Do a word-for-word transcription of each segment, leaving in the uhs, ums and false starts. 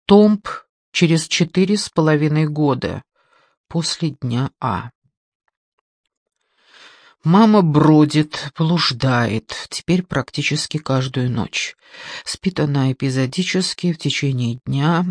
Томб через четыре с половиной года после дня А. Мама бродит, блуждает, теперь практически каждую ночь. Спит она эпизодически в течение дня,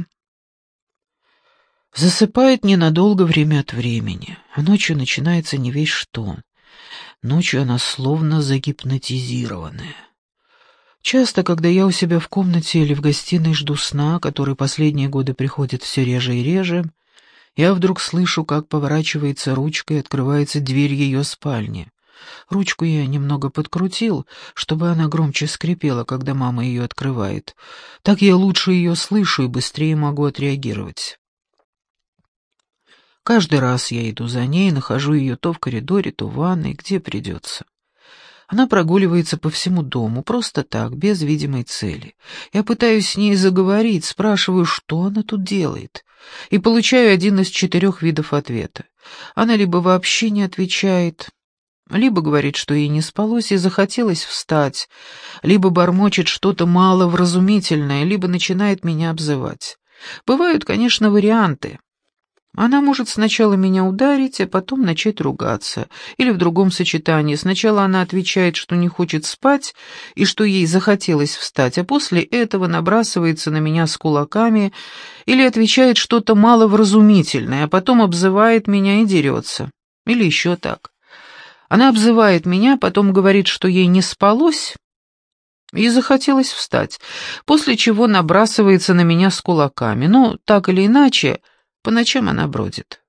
засыпает ненадолго время от времени, а ночью начинается не весь что. Ночью она словно загипнотизированная. Часто, когда я у себя в комнате или в гостиной жду сна, который последние годы приходит все реже и реже, я вдруг слышу, как поворачивается ручка и открывается дверь ее спальни. Ручку я немного подкрутил, чтобы она громче скрипела, когда мама ее открывает. Так я лучше ее слышу и быстрее могу отреагировать. Каждый раз я иду за ней, нахожу ее то в коридоре, то в ванной, где придется. Она прогуливается по всему дому, просто так, без видимой цели. Я пытаюсь с ней заговорить, спрашиваю, что она тут делает, и получаю один из четырех видов ответа. Она либо вообще не отвечает, либо говорит, что ей не спалось и захотелось встать, либо бормочет что-то маловразумительное, либо начинает меня обзывать. Бывают, конечно, варианты. Она может сначала меня ударить, а потом начать ругаться. Или в другом сочетании. Сначала она отвечает, что не хочет спать и что ей захотелось встать, а после этого набрасывается на меня с кулаками или отвечает что-то маловразумительное, а потом обзывает меня и дерется. Или еще так. Она обзывает меня, потом говорит, что ей не спалось и захотелось встать, после чего набрасывается на меня с кулаками. Ну, так или иначе, по ночам она бродит.